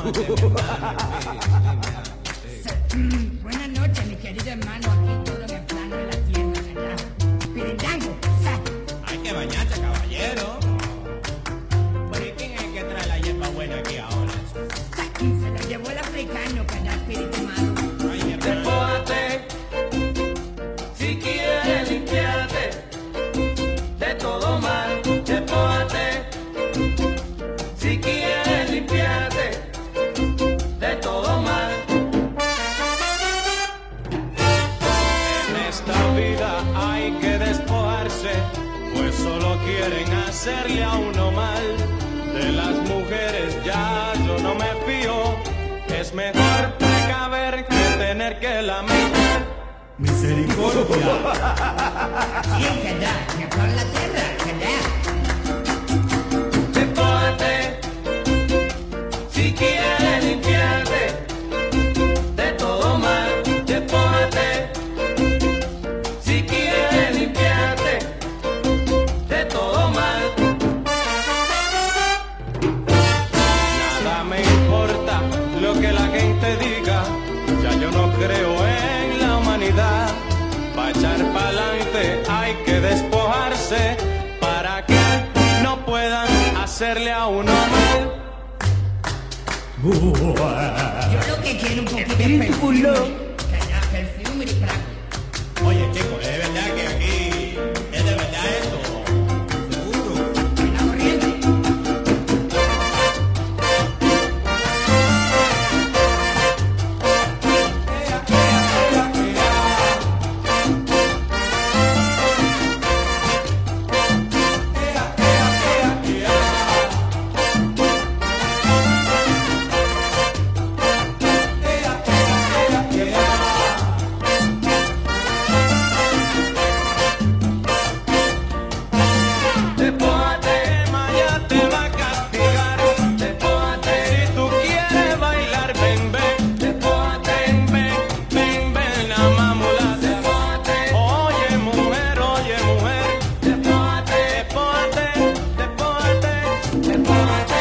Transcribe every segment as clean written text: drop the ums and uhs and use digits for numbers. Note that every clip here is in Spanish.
Buenas noches, mi querido hermano, aquí todo en el plano de la tierra, ¿verdad? Pirindango, Hay que bañarse, caballero. ¿Por quién es el que trae la hierba buena aquí ahora? se la llevó el africano, ¿verdad, espíritu malo? Ay, mi hermano. Despójate, si quieres limpiarte de todo mal. Despójate, si quieres limpiarte de todo mal. En esta vida hay que despojarse, pues solo quieren hacerle a uno mal. De las mujeres ya yo no me fío, es mejor precaver que tener que lamentar. Misericordia. Sí, ¿verdad? Me por la tierra, ¿verdad? Despójate, si quieres limpiarte de todo mal. Despójate, si quieres limpiarte de todo mal. Nada me importa lo que la gente diga, ya yo no creo en la humanidad. Pa' echar pa'lante hay que despojarse para que no puedan hacerle a uno mal. Yo lo que quiero un poquito de perfume, ¿verdad? Perfume y práctico. Oye, chicos, ¿es verdad que aquí es de verdad esto? Seguro. La corriente. Despójate, Maya te va a castigar. despójate, Si tú quieres bailar, ven, ven, despójate, ven, ven, ven a mamulata. despójate, Oye mujer, despójate, despójate, despójate, despójate, despójate,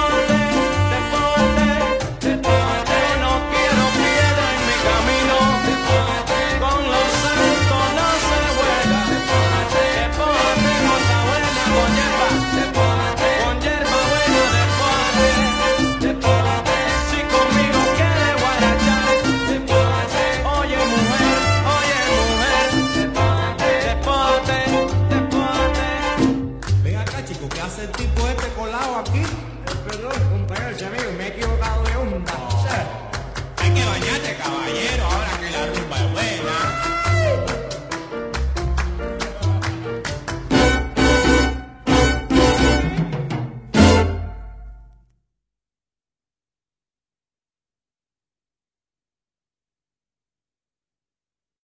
despójate. Yo no quiero piedra en mi camino, con los santos no se juega. Despójate, cosa buena con hierba buena, despójate. Si conmigo quieres guarachar, oye mujer, despójate. Ven acá, chicos, ¿qué hace el tipo este colado aquí? Perdón, compañero, amigo, me he equivocado de onda. Hay que bañarse.